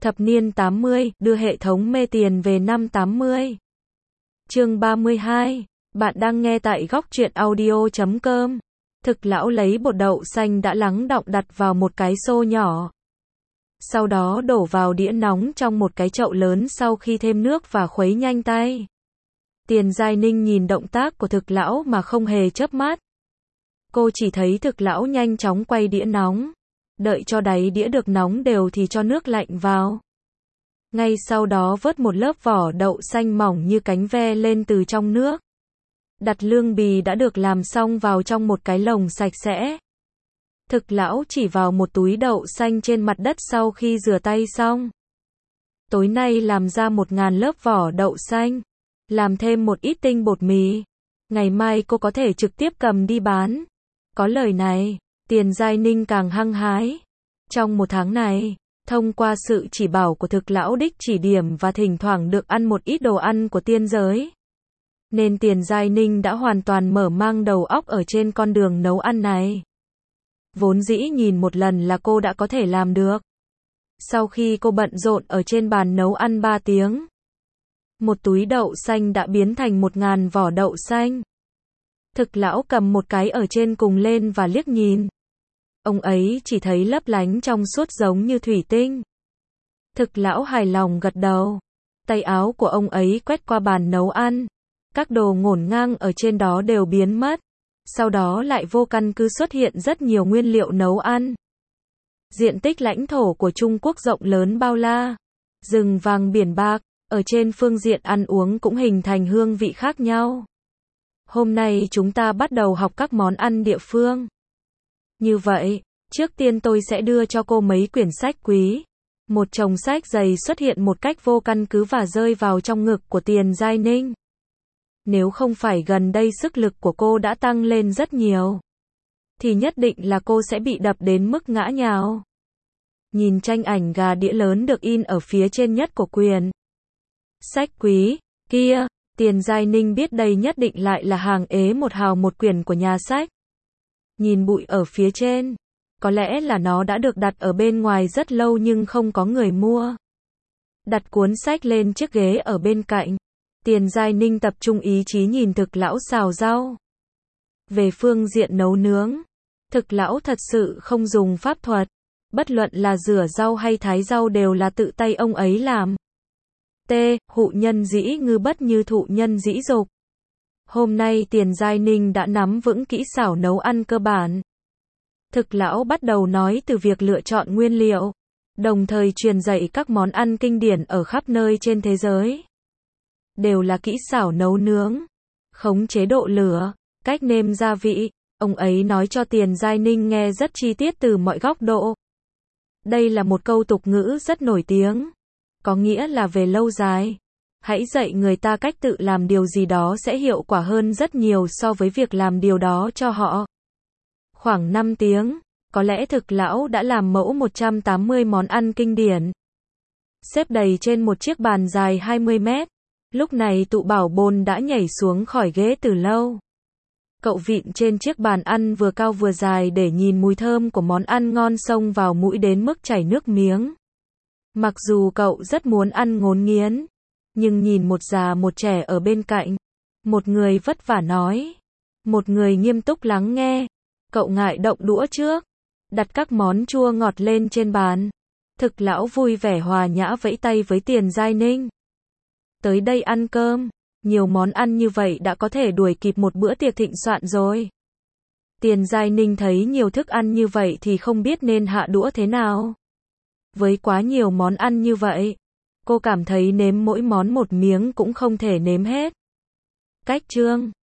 Thập niên 80, đưa hệ thống mê tiền về năm 80. Chương 32. Bạn đang nghe tại góc truyện audio.com. Thực lão lấy bột đậu xanh đã lắng đọng đặt vào một cái xô nhỏ. Sau đó đổ vào đĩa nóng trong một cái chậu lớn sau khi thêm nước và khuấy nhanh tay. Tiền Giai Ninh nhìn động tác của thực lão mà không hề chớp mắt. Cô chỉ thấy thực lão nhanh chóng quay đĩa nóng. Đợi cho đáy đĩa được nóng đều thì cho nước lạnh vào. Ngay sau đó vớt một lớp vỏ đậu xanh mỏng như cánh ve lên từ trong nước. Đặt lương bì đã được làm xong vào trong một cái lồng sạch sẽ. Thực lão chỉ vào một túi đậu xanh trên mặt đất sau khi rửa tay xong. Tối nay làm ra 1000 lớp vỏ đậu xanh. Làm thêm một ít tinh bột mì. Ngày mai cô có thể trực tiếp cầm đi bán. Có lời này, Tiền Giai Ninh càng hăng hái. Trong một tháng này, thông qua sự chỉ bảo của thực lão đích chỉ điểm và thỉnh thoảng được ăn một ít đồ ăn của tiên giới, nên Tiền Giai Ninh đã hoàn toàn mở mang đầu óc ở trên con đường nấu ăn này. Vốn dĩ nhìn một lần là cô đã có thể làm được. Sau khi cô bận rộn ở trên bàn nấu ăn 3 tiếng, một túi đậu xanh đã biến thành 1000 vỏ đậu xanh. Thực lão cầm một cái ở trên cùng lên và liếc nhìn. Ông ấy chỉ thấy lấp lánh trong suốt giống như thủy tinh. Thực lão hài lòng gật đầu. Tay áo của ông ấy quét qua bàn nấu ăn. Các đồ ngổn ngang ở trên đó đều biến mất. Sau đó lại vô căn cứ xuất hiện rất nhiều nguyên liệu nấu ăn. Diện tích lãnh thổ của Trung Quốc rộng lớn bao la. Rừng vàng biển bạc, ở trên phương diện ăn uống cũng hình thành hương vị khác nhau. Hôm nay chúng ta bắt đầu học các món ăn địa phương. Như vậy, trước tiên tôi sẽ đưa cho cô mấy quyển sách quý. Một chồng sách dày xuất hiện một cách vô căn cứ và rơi vào trong ngực của Tiền Giai Ninh. Nếu không phải gần đây sức lực của cô đã tăng lên rất nhiều, thì nhất định là cô sẽ bị đập đến mức ngã nhào. Nhìn tranh ảnh gà đĩa lớn được in ở phía trên nhất của quyển sách quý kia, Tiền Giai Ninh biết đây nhất định lại là hàng ế một hào một quyển của nhà sách. Nhìn bụi ở phía trên, có lẽ là nó đã được đặt ở bên ngoài rất lâu nhưng không có người mua. Đặt cuốn sách lên chiếc ghế ở bên cạnh, Tiền Giai Ninh tập trung ý chí nhìn thực lão xào rau. Về phương diện nấu nướng, thực lão thật sự không dùng pháp thuật. Bất luận là rửa rau hay thái rau đều là tự tay ông ấy làm. Hụ nhân dĩ ngư bất như thụ nhân dĩ dục. Hôm nay Tiền Giai Ninh đã nắm vững kỹ xảo nấu ăn cơ bản. Thực lão bắt đầu nói từ việc lựa chọn nguyên liệu, đồng thời truyền dạy các món ăn kinh điển ở khắp nơi trên thế giới. Đều là kỹ xảo nấu nướng, khống chế độ lửa, cách nêm gia vị. Ông ấy nói cho Tiền Giai Ninh nghe rất chi tiết từ mọi góc độ. Đây là một câu tục ngữ rất nổi tiếng, có nghĩa là về lâu dài, hãy dạy người ta cách tự làm điều gì đó sẽ hiệu quả hơn rất nhiều so với việc làm điều đó cho họ. Khoảng 5 tiếng, có lẽ thực lão đã làm mẫu 180 món ăn kinh điển. Xếp đầy trên một chiếc bàn dài 20 mét. Lúc này tụ bảo bồn đã nhảy xuống khỏi ghế từ lâu. Cậu vịn trên chiếc bàn ăn vừa cao vừa dài để nhìn mùi thơm của món ăn ngon xông vào mũi đến mức chảy nước miếng. Mặc dù cậu rất muốn ăn ngốn nghiến, nhưng nhìn một già một trẻ ở bên cạnh, một người vất vả nói, một người nghiêm túc lắng nghe, cậu ngại động đũa trước, đặt các món chua ngọt lên trên bàn. Thực lão vui vẻ hòa nhã vẫy tay với Tiền Giai Ninh. Tới đây ăn cơm, nhiều món ăn như vậy đã có thể đuổi kịp một bữa tiệc thịnh soạn rồi. Tiền Giai Ninh thấy nhiều thức ăn như vậy thì không biết nên hạ đũa thế nào. Với quá nhiều món ăn như vậy, cô cảm thấy nếm mỗi món một miếng cũng không thể nếm hết. Cách chương